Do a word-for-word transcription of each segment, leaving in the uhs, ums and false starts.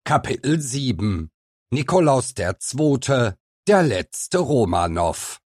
Kapitel sieben Nikolaus der Zweite, der letzte Romanow.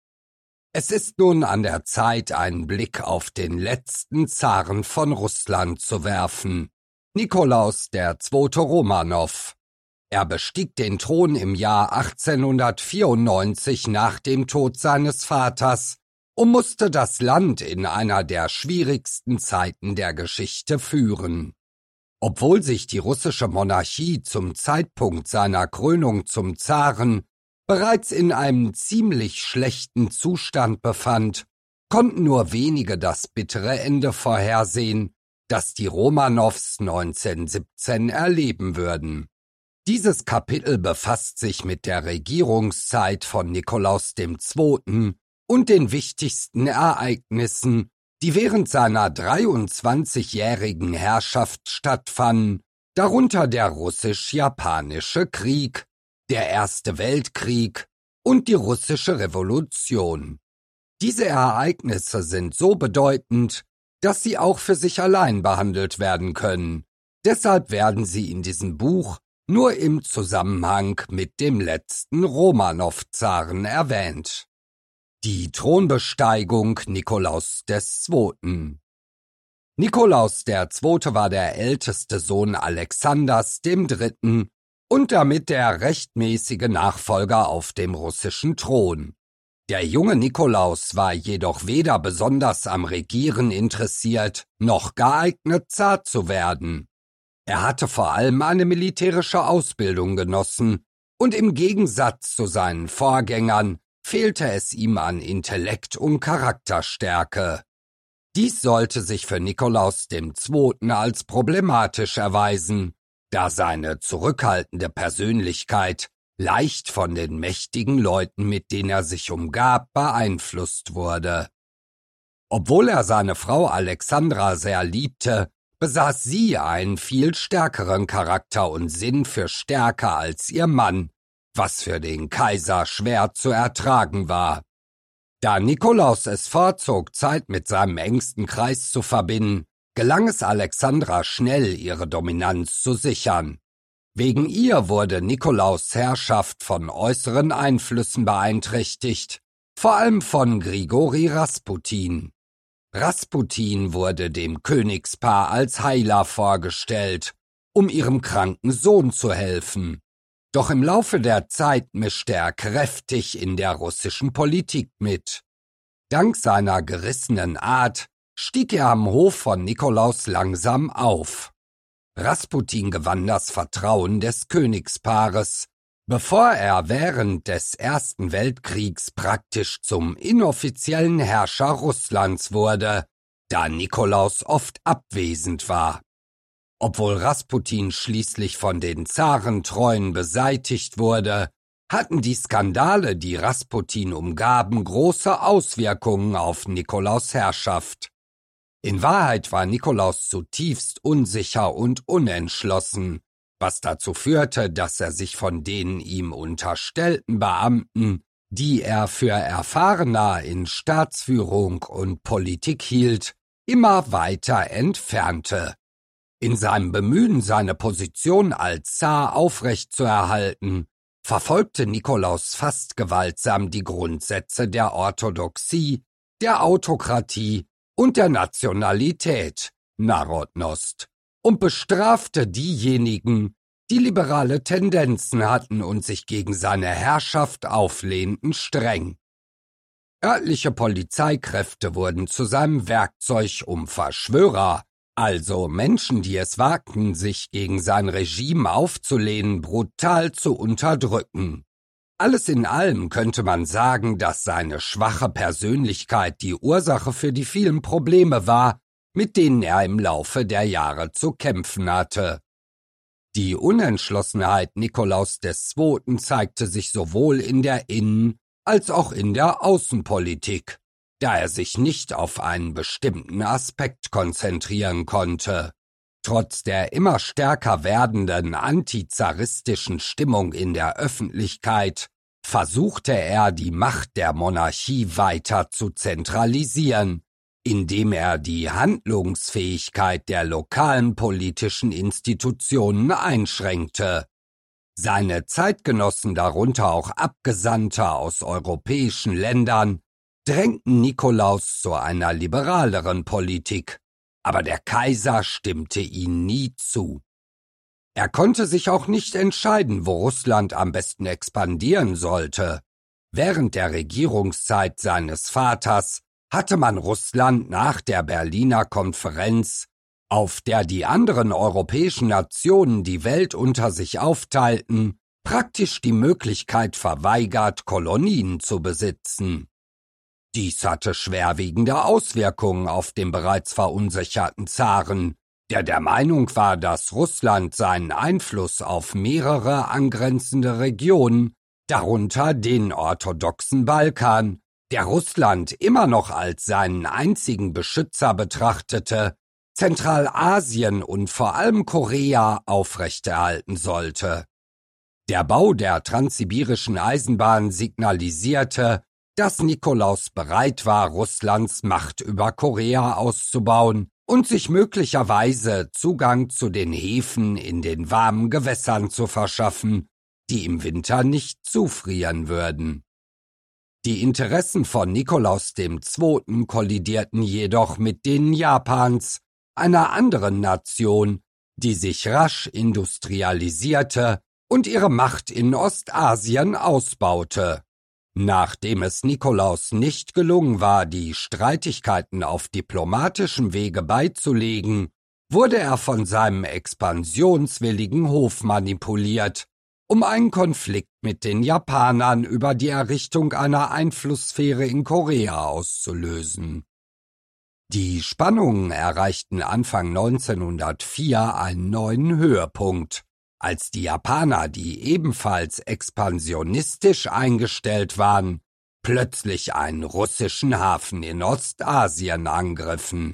Es ist nun an der Zeit, einen Blick auf den letzten Zaren von Russland zu werfen, Nikolaus der Zweite Romanow. Er bestieg den Thron im Jahr achtzehnhundertvierundneunzig nach dem Tod seines Vaters und musste das Land in einer der schwierigsten Zeiten der Geschichte führen. Obwohl sich die russische Monarchie zum Zeitpunkt seiner Krönung zum Zaren bereits in einem ziemlich schlechten Zustand befand, konnten nur wenige das bittere Ende vorhersehen, das die Romanows neunzehnhundertsiebzehn erleben würden. Dieses Kapitel befasst sich mit der Regierungszeit von Nikolaus dem Zweiten und den wichtigsten Ereignissen, die während seiner dreiundzwanzigjährigen Herrschaft stattfanden, darunter der russisch-japanische Krieg, der Erste Weltkrieg und die russische Revolution. Diese Ereignisse sind so bedeutend, dass sie auch für sich allein behandelt werden können. Deshalb werden sie in diesem Buch nur im Zusammenhang mit dem letzten Romanow-Zaren erwähnt. Die Thronbesteigung Nikolaus des Zweiten. Nikolaus der Zweite war der älteste Sohn Alexanders dem Dritten und damit der rechtmäßige Nachfolger auf dem russischen Thron. Der junge Nikolaus war jedoch weder besonders am Regieren interessiert, noch geeignet, Zar zu werden. Er hatte vor allem eine militärische Ausbildung genossen und im Gegensatz zu seinen Vorgängern fehlte es ihm an Intellekt und Charakterstärke. Dies sollte sich für Nikolaus dem Zweiten als problematisch erweisen, da seine zurückhaltende Persönlichkeit leicht von den mächtigen Leuten, mit denen er sich umgab, beeinflusst wurde. Obwohl er seine Frau Alexandra sehr liebte, besaß sie einen viel stärkeren Charakter und Sinn für Stärke als ihr Mann, was für den Kaiser schwer zu ertragen war. Da Nikolaus es vorzog, Zeit mit seinem engsten Kreis zu verbinden, gelang es Alexandra schnell, ihre Dominanz zu sichern. Wegen ihr wurde Nikolaus' Herrschaft von äußeren Einflüssen beeinträchtigt, vor allem von Grigori Rasputin. Rasputin wurde dem Königspaar als Heiler vorgestellt, um ihrem kranken Sohn zu helfen. Doch im Laufe der Zeit mischte er kräftig in der russischen Politik mit. Dank seiner gerissenen Art stieg er am Hof von Nikolaus langsam auf. Rasputin gewann das Vertrauen des Königspaares, bevor er während des Ersten Weltkriegs praktisch zum inoffiziellen Herrscher Russlands wurde, da Nikolaus oft abwesend war. Obwohl Rasputin schließlich von den Zarentreuen beseitigt wurde, hatten die Skandale, die Rasputin umgaben, große Auswirkungen auf Nikolaus' Herrschaft. In Wahrheit war Nikolaus zutiefst unsicher und unentschlossen, was dazu führte, dass er sich von den ihm unterstellten Beamten, die er für erfahrener in Staatsführung und Politik hielt, immer weiter entfernte. In seinem Bemühen, seine Position als Zar aufrechtzuerhalten, verfolgte Nikolaus fast gewaltsam die Grundsätze der Orthodoxie, der Autokratie und der Nationalität, Narodnost, und bestrafte diejenigen, die liberale Tendenzen hatten und sich gegen seine Herrschaft auflehnten, streng. Örtliche Polizeikräfte wurden zu seinem Werkzeug, um Verschwörer, also Menschen, die es wagten, sich gegen sein Regime aufzulehnen, brutal zu unterdrücken. Alles in allem könnte man sagen, dass seine schwache Persönlichkeit die Ursache für die vielen Probleme war, mit denen er im Laufe der Jahre zu kämpfen hatte. Die Unentschlossenheit Nikolaus des Zweiten zeigte sich sowohl in der Innen- als auch in der Außenpolitik, da er sich nicht auf einen bestimmten Aspekt konzentrieren konnte. Trotz der immer stärker werdenden antizaristischen Stimmung in der Öffentlichkeit versuchte er, die Macht der Monarchie weiter zu zentralisieren, indem er die Handlungsfähigkeit der lokalen politischen Institutionen einschränkte. Seine Zeitgenossen, darunter auch Abgesandte aus europäischen Ländern, drängten Nikolaus zu einer liberaleren Politik, aber der Kaiser stimmte ihnen nie zu. Er konnte sich auch nicht entscheiden, wo Russland am besten expandieren sollte. Während der Regierungszeit seines Vaters hatte man Russland nach der Berliner Konferenz, auf der die anderen europäischen Nationen die Welt unter sich aufteilten, praktisch die Möglichkeit verweigert, Kolonien zu besitzen. Dies hatte schwerwiegende Auswirkungen auf den bereits verunsicherten Zaren, der der Meinung war, dass Russland seinen Einfluss auf mehrere angrenzende Regionen, darunter den orthodoxen Balkan, der Russland immer noch als seinen einzigen Beschützer betrachtete, Zentralasien und vor allem Korea aufrechterhalten sollte. Der Bau der transsibirischen Eisenbahn signalisierte, dass Nikolaus bereit war, Russlands Macht über Korea auszubauen und sich möglicherweise Zugang zu den Häfen in den warmen Gewässern zu verschaffen, die im Winter nicht zufrieren würden. Die Interessen von Nikolaus der Zweite kollidierten jedoch mit denen Japans, einer anderen Nation, die sich rasch industrialisierte und ihre Macht in Ostasien ausbaute. Nachdem es Nikolaus nicht gelungen war, die Streitigkeiten auf diplomatischem Wege beizulegen, wurde er von seinem expansionswilligen Hof manipuliert, um einen Konflikt mit den Japanern über die Errichtung einer Einflusssphäre in Korea auszulösen. Die Spannungen erreichten Anfang neunzehnhundertvier einen neuen Höhepunkt, als die Japaner, die ebenfalls expansionistisch eingestellt waren, plötzlich einen russischen Hafen in Ostasien angriffen.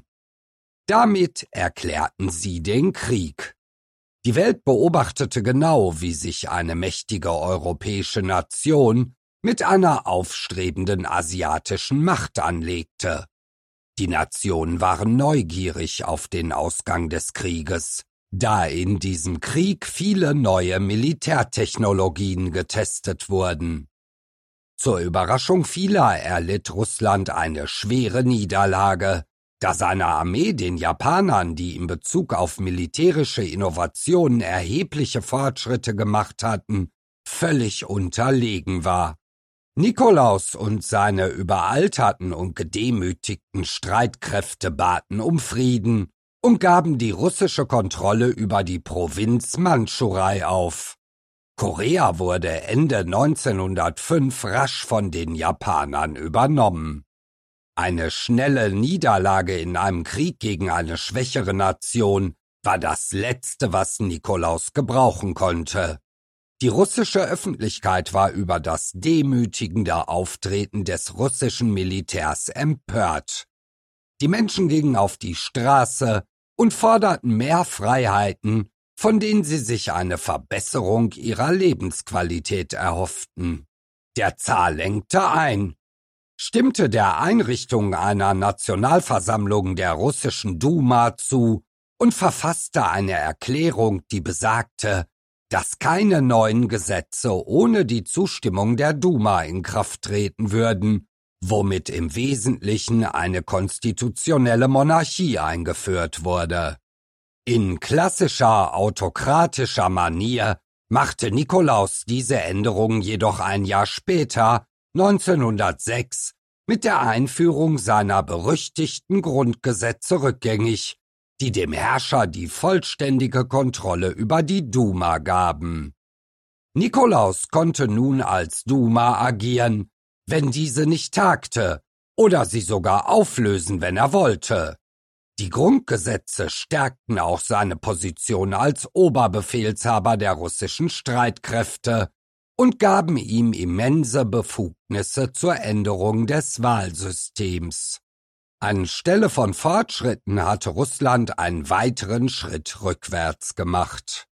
Damit erklärten sie den Krieg. Die Welt beobachtete genau, wie sich eine mächtige europäische Nation mit einer aufstrebenden asiatischen Macht anlegte. Die Nationen waren neugierig auf den Ausgang des Krieges, da in diesem Krieg viele neue Militärtechnologien getestet wurden. Zur Überraschung vieler erlitt Russland eine schwere Niederlage, da seine Armee den Japanern, die in Bezug auf militärische Innovationen erhebliche Fortschritte gemacht hatten, völlig unterlegen war. Nikolaus und seine überalterten und gedemütigten Streitkräfte baten um Frieden und gaben die russische Kontrolle über die Provinz Mandschurei auf. Korea wurde Ende neunzehnhundertfünf rasch von den Japanern übernommen. Eine schnelle Niederlage in einem Krieg gegen eine schwächere Nation war das Letzte, was Nikolaus gebrauchen konnte. Die russische Öffentlichkeit war über das demütigende Auftreten des russischen Militärs empört. Die Menschen gingen auf die Straße und forderten mehr Freiheiten, von denen sie sich eine Verbesserung ihrer Lebensqualität erhofften. Der Zar lenkte ein, stimmte der Einrichtung einer Nationalversammlung der russischen Duma zu und verfasste eine Erklärung, die besagte, dass keine neuen Gesetze ohne die Zustimmung der Duma in Kraft treten würden, womit im Wesentlichen eine konstitutionelle Monarchie eingeführt wurde. In klassischer autokratischer Manier machte Nikolaus diese Änderung jedoch ein Jahr später, neunzehnhundertsechs, mit der Einführung seiner berüchtigten Grundgesetze rückgängig, die dem Herrscher die vollständige Kontrolle über die Duma gaben. Nikolaus konnte nun als Duma agieren, wenn diese nicht tagte, oder sie sogar auflösen, wenn er wollte. Die Grundgesetze stärkten auch seine Position als Oberbefehlshaber der russischen Streitkräfte und gaben ihm immense Befugnisse zur Änderung des Wahlsystems. Anstelle von Fortschritten hatte Russland einen weiteren Schritt rückwärts gemacht.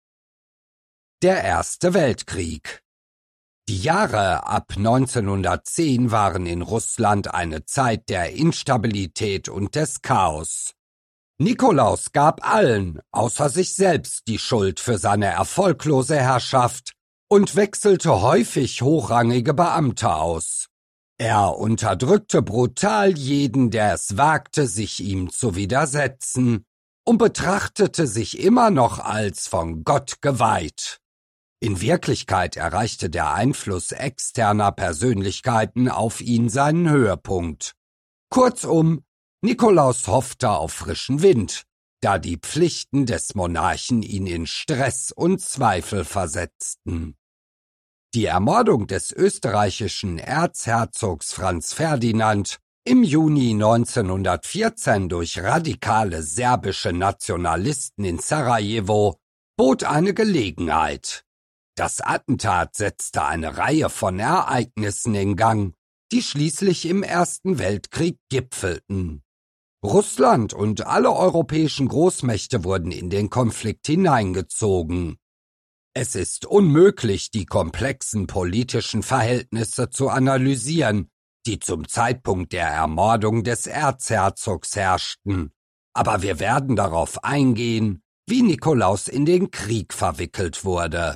Der Erste Weltkrieg. Die Jahre ab neunzehnhundertzehn waren in Russland eine Zeit der Instabilität und des Chaos. Nikolaus gab allen, außer sich selbst, die Schuld für seine erfolglose Herrschaft und wechselte häufig hochrangige Beamte aus. Er unterdrückte brutal jeden, der es wagte, sich ihm zu widersetzen, und betrachtete sich immer noch als von Gott geweiht. In Wirklichkeit erreichte der Einfluss externer Persönlichkeiten auf ihn seinen Höhepunkt. Kurzum, Nikolaus hoffte auf frischen Wind, da die Pflichten des Monarchen ihn in Stress und Zweifel versetzten. Die Ermordung des österreichischen Erzherzogs Franz Ferdinand im Juni neunzehnhundertvierzehn durch radikale serbische Nationalisten in Sarajevo bot eine Gelegenheit. Das Attentat setzte eine Reihe von Ereignissen in Gang, die schließlich im Ersten Weltkrieg gipfelten. Russland und alle europäischen Großmächte wurden in den Konflikt hineingezogen. Es ist unmöglich, die komplexen politischen Verhältnisse zu analysieren, die zum Zeitpunkt der Ermordung des Erzherzogs herrschten, aber wir werden darauf eingehen, wie Nikolaus in den Krieg verwickelt wurde.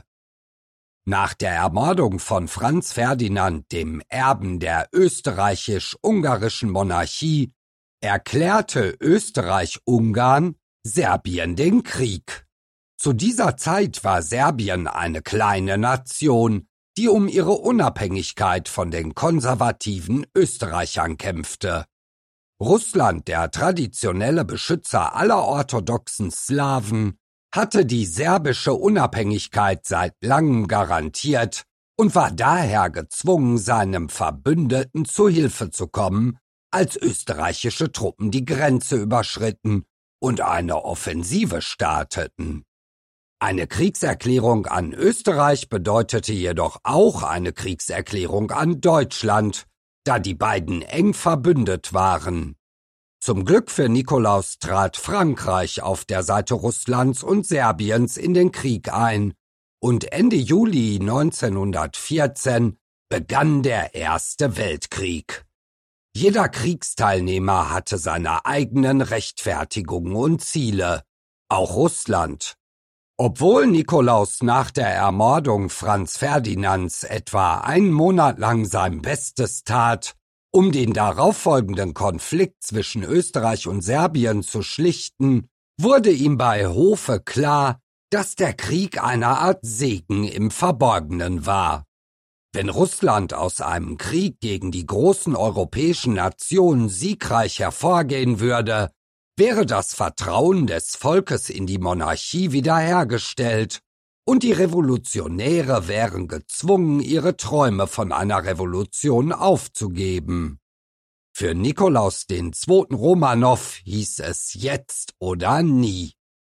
Nach der Ermordung von Franz Ferdinand, dem Erben der österreichisch-ungarischen Monarchie, erklärte Österreich-Ungarn Serbien den Krieg. Zu dieser Zeit war Serbien eine kleine Nation, die um ihre Unabhängigkeit von den konservativen Österreichern kämpfte. Russland, der traditionelle Beschützer aller orthodoxen Slawen, hatte die serbische Unabhängigkeit seit langem garantiert und war daher gezwungen, seinem Verbündeten zu Hilfe zu kommen, als österreichische Truppen die Grenze überschritten und eine Offensive starteten. Eine Kriegserklärung an Österreich bedeutete jedoch auch eine Kriegserklärung an Deutschland, da die beiden eng verbündet waren. Zum Glück für Nikolaus trat Frankreich auf der Seite Russlands und Serbiens in den Krieg ein, und Ende Juli neunzehnhundertvierzehn begann der Erste Weltkrieg. Jeder Kriegsteilnehmer hatte seine eigenen Rechtfertigungen und Ziele, auch Russland. Obwohl Nikolaus nach der Ermordung Franz Ferdinands etwa einen Monat lang sein Bestes tat, um den darauffolgenden Konflikt zwischen Österreich und Serbien zu schlichten, wurde ihm bei Hofe klar, dass der Krieg eine Art Segen im Verborgenen war. Wenn Russland aus einem Krieg gegen die großen europäischen Nationen siegreich hervorgehen würde, wäre das Vertrauen des Volkes in die Monarchie wiederhergestellt, und die Revolutionäre wären gezwungen, ihre Träume von einer Revolution aufzugeben. Für Nikolaus den Zweiten Romanow hieß es jetzt oder nie.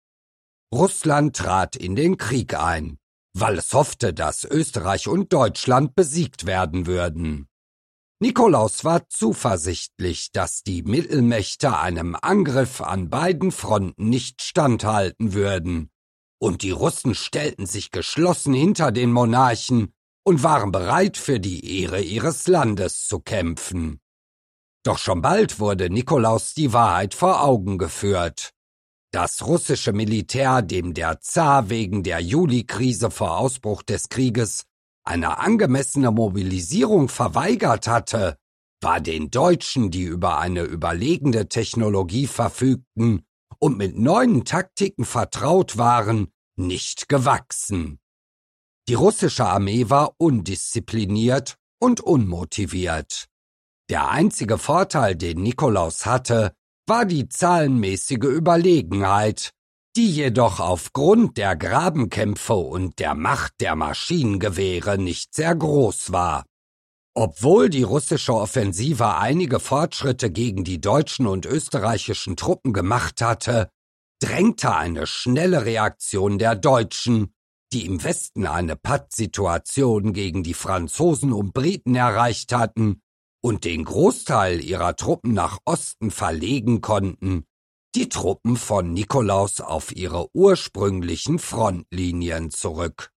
Russland trat in den Krieg ein, weil es hoffte, dass Österreich und Deutschland besiegt werden würden. Nikolaus war zuversichtlich, dass die Mittelmächte einem Angriff an beiden Fronten nicht standhalten würden, und die Russen stellten sich geschlossen hinter den Monarchen und waren bereit, für die Ehre ihres Landes zu kämpfen. Doch schon bald wurde Nikolaus die Wahrheit vor Augen geführt. Das russische Militär, dem der Zar wegen der Julikrise vor Ausbruch des Krieges eine angemessene Mobilisierung verweigert hatte, war den Deutschen, die über eine überlegene Technologie verfügten und mit neuen Taktiken vertraut waren, nicht gewachsen. Die russische Armee war undiszipliniert und unmotiviert. Der einzige Vorteil, den Nikolaus hatte, war die zahlenmäßige Überlegenheit, die jedoch aufgrund der Grabenkämpfe und der Macht der Maschinengewehre nicht sehr groß war. Obwohl die russische Offensive einige Fortschritte gegen die deutschen und österreichischen Truppen gemacht hatte, drängte eine schnelle Reaktion der Deutschen, die im Westen eine Pattsituation gegen die Franzosen und Briten erreicht hatten und den Großteil ihrer Truppen nach Osten verlegen konnten, die Truppen von Nikolaus auf ihre ursprünglichen Frontlinien zurück.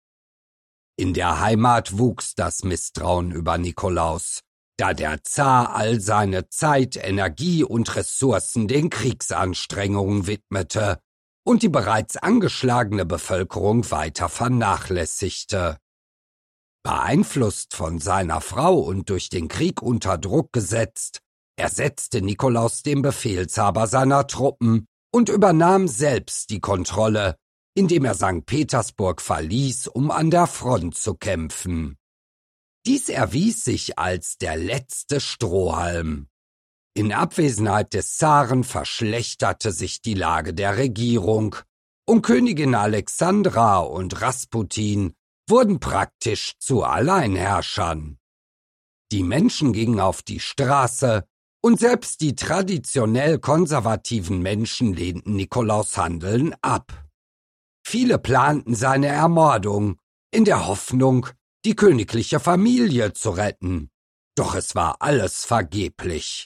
In der Heimat wuchs das Misstrauen über Nikolaus, da der Zar all seine Zeit, Energie und Ressourcen den Kriegsanstrengungen widmete und die bereits angeschlagene Bevölkerung weiter vernachlässigte. Beeinflusst von seiner Frau und durch den Krieg unter Druck gesetzt, ersetzte Nikolaus den Befehlshaber seiner Truppen und übernahm selbst die Kontrolle, indem er Sankt Petersburg verließ, um an der Front zu kämpfen. Dies erwies sich als der letzte Strohhalm. In Abwesenheit des Zaren verschlechterte sich die Lage der Regierung, und Königin Alexandra und Rasputin wurden praktisch zu Alleinherrschern. Die Menschen gingen auf die Straße, und selbst die traditionell konservativen Menschen lehnten Nikolaus' Handeln ab. Viele planten seine Ermordung, in der Hoffnung, die königliche Familie zu retten, doch es war alles vergeblich.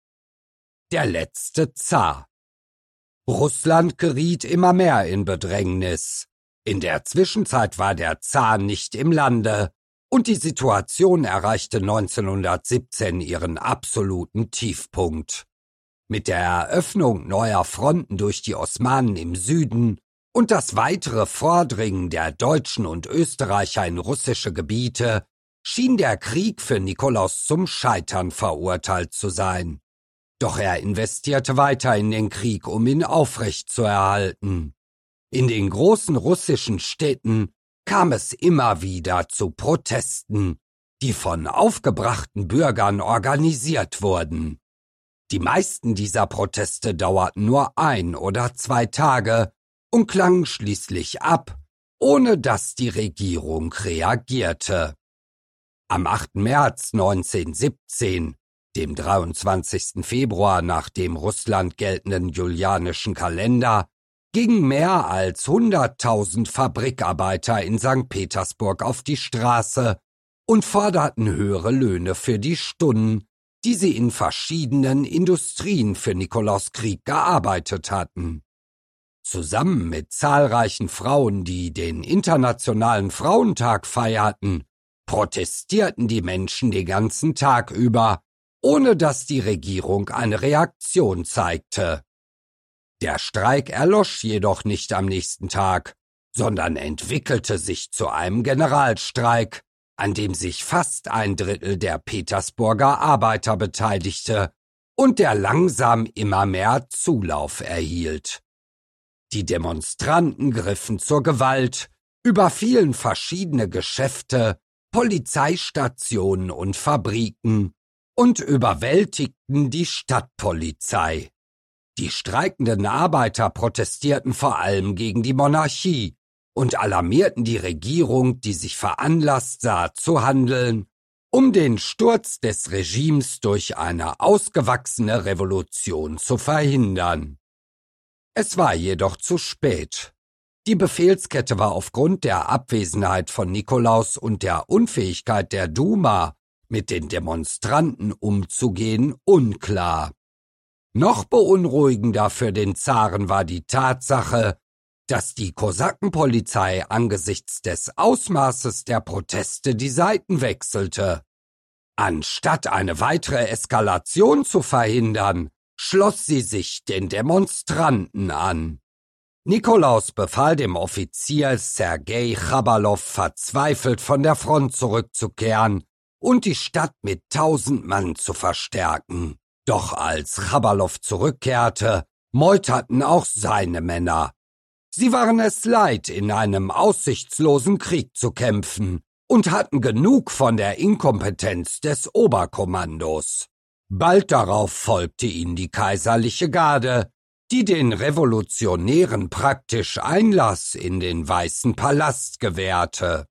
Der letzte Zar. Russland geriet immer mehr in Bedrängnis. In der Zwischenzeit war der Zar nicht im Lande, und die Situation erreichte neunzehnhundertsiebzehn ihren absoluten Tiefpunkt. Mit der Eröffnung neuer Fronten durch die Osmanen im Süden und das weitere Vordringen der Deutschen und Österreicher in russische Gebiete schien der Krieg für Nikolaus zum Scheitern verurteilt zu sein. Doch er investierte weiter in den Krieg, um ihn aufrechtzuerhalten. In den großen russischen Städten kam es immer wieder zu Protesten, die von aufgebrachten Bürgern organisiert wurden. Die meisten dieser Proteste dauerten nur ein oder zwei Tage und klangen schließlich ab, ohne dass die Regierung reagierte. Am achten März neunzehnhundertsiebzehn, dem dreiundzwanzigsten Februar nach dem Russland geltenden julianischen Kalender, gingen mehr als hunderttausend Fabrikarbeiter in Sankt Petersburg auf die Straße und forderten höhere Löhne für die Stunden, die sie in verschiedenen Industrien für Nikolaus Krieg gearbeitet hatten. Zusammen mit zahlreichen Frauen, die den Internationalen Frauentag feierten, protestierten die Menschen den ganzen Tag über, ohne dass die Regierung eine Reaktion zeigte. Der Streik erlosch jedoch nicht am nächsten Tag, sondern entwickelte sich zu einem Generalstreik, an dem sich fast ein Drittel der Petersburger Arbeiter beteiligte und der langsam immer mehr Zulauf erhielt. Die Demonstranten griffen zur Gewalt, überfielen verschiedene Geschäfte, Polizeistationen und Fabriken und überwältigten die Stadtpolizei. Die streikenden Arbeiter protestierten vor allem gegen die Monarchie und alarmierten die Regierung, die sich veranlasst sah, zu handeln, um den Sturz des Regimes durch eine ausgewachsene Revolution zu verhindern. Es war jedoch zu spät. Die Befehlskette war aufgrund der Abwesenheit von Nikolaus und der Unfähigkeit der Duma, mit den Demonstranten umzugehen, unklar. Noch beunruhigender für den Zaren war die Tatsache, dass die Kosakenpolizei angesichts des Ausmaßes der Proteste die Seiten wechselte. Anstatt eine weitere Eskalation zu verhindern, schloss sie sich den Demonstranten an. Nikolaus befahl dem Offizier Sergei Chabalow verzweifelt von der Front zurückzukehren und die Stadt mit tausend Mann zu verstärken. Doch als Chabalow zurückkehrte, meuterten auch seine Männer. Sie waren es leid, in einem aussichtslosen Krieg zu kämpfen und hatten genug von der Inkompetenz des Oberkommandos. Bald darauf folgte ihnen die kaiserliche Garde, die den Revolutionären praktisch Einlass in den Weißen Palast gewährte.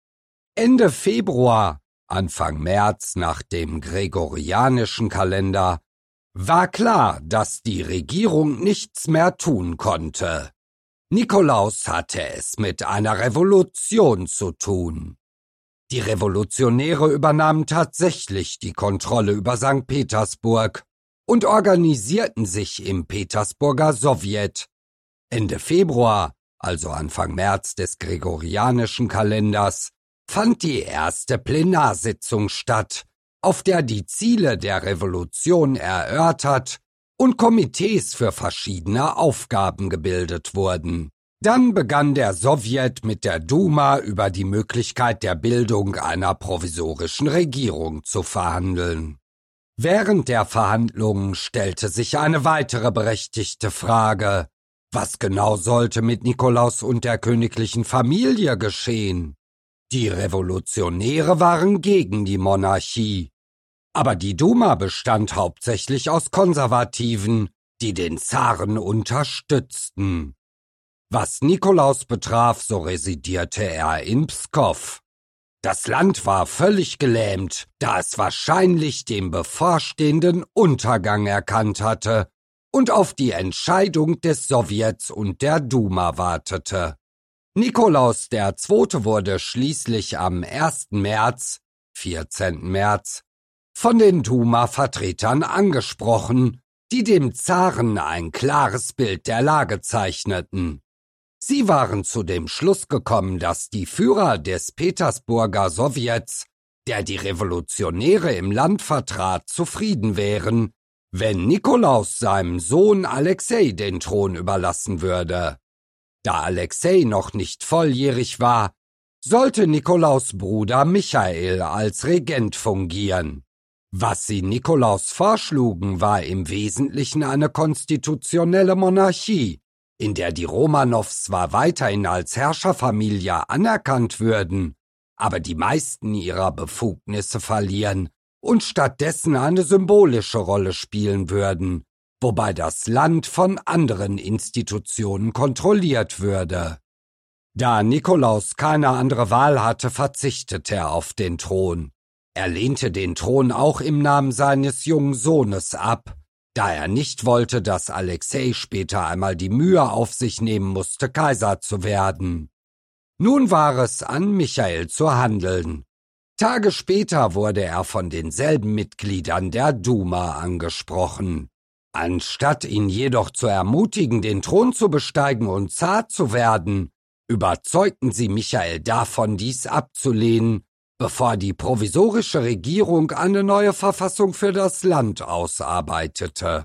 Ende Februar, Anfang März nach dem gregorianischen Kalender, war klar, dass die Regierung nichts mehr tun konnte. Nikolaus hatte es mit einer Revolution zu tun. Die Revolutionäre übernahmen tatsächlich die Kontrolle über Sankt Petersburg und organisierten sich im Petersburger Sowjet. Ende Februar, also Anfang März des gregorianischen Kalenders, fand die erste Plenarsitzung statt, auf der die Ziele der Revolution erörtert und Komitees für verschiedene Aufgaben gebildet wurden. Dann begann der Sowjet mit der Duma über die Möglichkeit der Bildung einer provisorischen Regierung zu verhandeln. Während der Verhandlungen stellte sich eine weitere berechtigte Frage: Was genau sollte mit Nikolaus und der königlichen Familie geschehen? Die Revolutionäre waren gegen die Monarchie, aber die Duma bestand hauptsächlich aus Konservativen, die den Zaren unterstützten. Was Nikolaus betraf, so residierte er in Pskow. Das Land war völlig gelähmt, da es wahrscheinlich den bevorstehenden Untergang erkannt hatte und auf die Entscheidung des Sowjets und der Duma wartete. Nikolaus der Zweite wurde schließlich am ersten März, vierzehnten März, von den Duma-Vertretern angesprochen, die dem Zaren ein klares Bild der Lage zeichneten. Sie waren zu dem Schluss gekommen, dass die Führer des Petersburger Sowjets, der die Revolutionäre im Land vertrat, zufrieden wären, wenn Nikolaus seinem Sohn Alexei den Thron überlassen würde. Da Alexei noch nicht volljährig war, sollte Nikolaus' Bruder Michael als Regent fungieren. Was sie Nikolaus vorschlugen, war im Wesentlichen eine konstitutionelle Monarchie, in der die Romanows zwar weiterhin als Herrscherfamilie anerkannt würden, aber die meisten ihrer Befugnisse verlieren und stattdessen eine symbolische Rolle spielen würden, wobei das Land von anderen Institutionen kontrolliert würde. Da Nikolaus keine andere Wahl hatte, verzichtete er auf den Thron. Er lehnte den Thron auch im Namen seines jungen Sohnes ab, da er nicht wollte, dass Alexei später einmal die Mühe auf sich nehmen musste, Kaiser zu werden. Nun war es an Michael zu handeln. Tage später wurde er von denselben Mitgliedern der Duma angesprochen. Anstatt ihn jedoch zu ermutigen, den Thron zu besteigen und Zar zu werden, überzeugten sie Michael davon, dies abzulehnen, bevor die provisorische Regierung eine neue Verfassung für das Land ausarbeitete.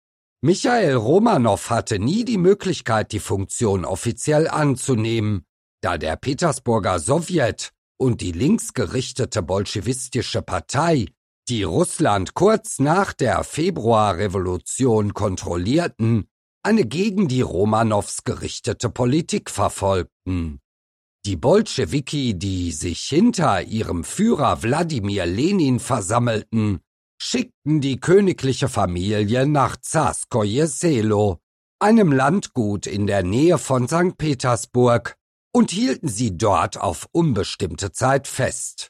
Michael Romanow hatte nie die Möglichkeit, die Funktion offiziell anzunehmen, da der Petersburger Sowjet und die linksgerichtete bolschewistische Partei, die Russland kurz nach der Februarrevolution kontrollierten, eine gegen die Romanows gerichtete Politik verfolgten. Die Bolschewiki, die sich hinter ihrem Führer Wladimir Lenin versammelten, schickten die königliche Familie nach Zarskoje Selo, einem Landgut in der Nähe von Sankt Petersburg, und hielten sie dort auf unbestimmte Zeit fest.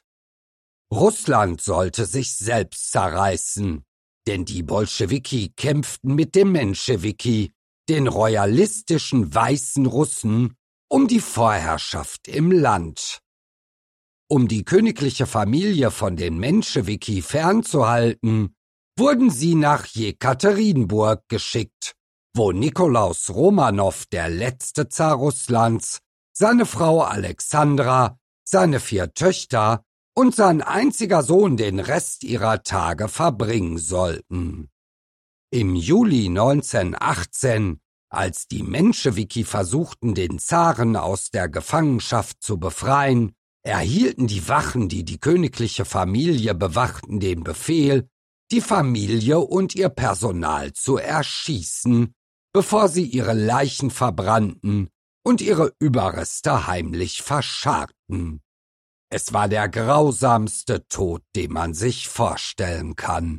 Russland sollte sich selbst zerreißen, denn die Bolschewiki kämpften mit den Menschewiki, den royalistischen weißen Russen, um die Vorherrschaft im Land. Um die königliche Familie von den Menschewiki fernzuhalten, wurden sie nach Jekaterinburg geschickt, wo Nikolaus Romanow, der letzte Zar Russlands, seine Frau Alexandra, seine vier Töchter und sein einziger Sohn den Rest ihrer Tage verbringen sollten. Im Juli neunzehnhundertachtzehn, als die Menschewiki versuchten, den Zaren aus der Gefangenschaft zu befreien, erhielten die Wachen, die die königliche Familie bewachten, den Befehl, die Familie und ihr Personal zu erschießen, bevor sie ihre Leichen verbrannten und ihre Überreste heimlich verscharrten. Es war der grausamste Tod, den man sich vorstellen kann.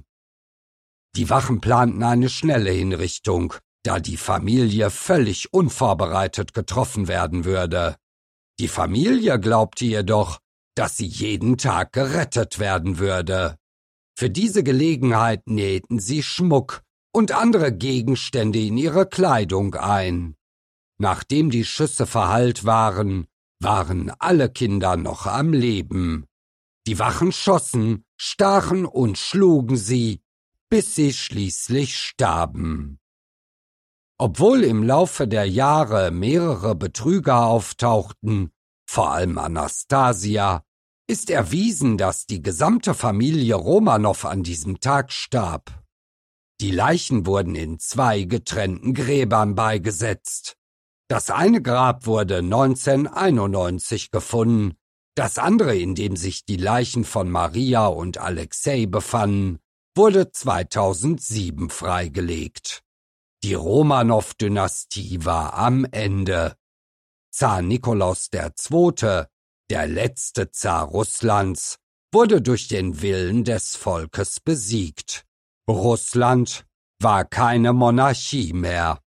Die Wachen planten eine schnelle Hinrichtung, da die Familie völlig unvorbereitet getroffen werden würde. Die Familie glaubte jedoch, dass sie jeden Tag gerettet werden würde. Für diese Gelegenheit nähten sie Schmuck und andere Gegenstände in ihre Kleidung ein. Nachdem die Schüsse verhallt waren, waren alle Kinder noch am Leben. Die Wachen schossen, stachen und schlugen sie, bis sie schließlich starben. Obwohl im Laufe der Jahre mehrere Betrüger auftauchten, vor allem Anastasia, ist erwiesen, dass die gesamte Familie Romanow an diesem Tag starb. Die Leichen wurden in zwei getrennten Gräbern beigesetzt. Das eine Grab wurde neunzehnhunderteinundneunzig gefunden, das andere, in dem sich die Leichen von Maria und Alexei befanden, wurde zweitausendsieben freigelegt. Die Romanow-Dynastie war am Ende. Zar Nikolaus der Zweite., der letzte Zar Russlands, wurde durch den Willen des Volkes besiegt. Russland war keine Monarchie mehr.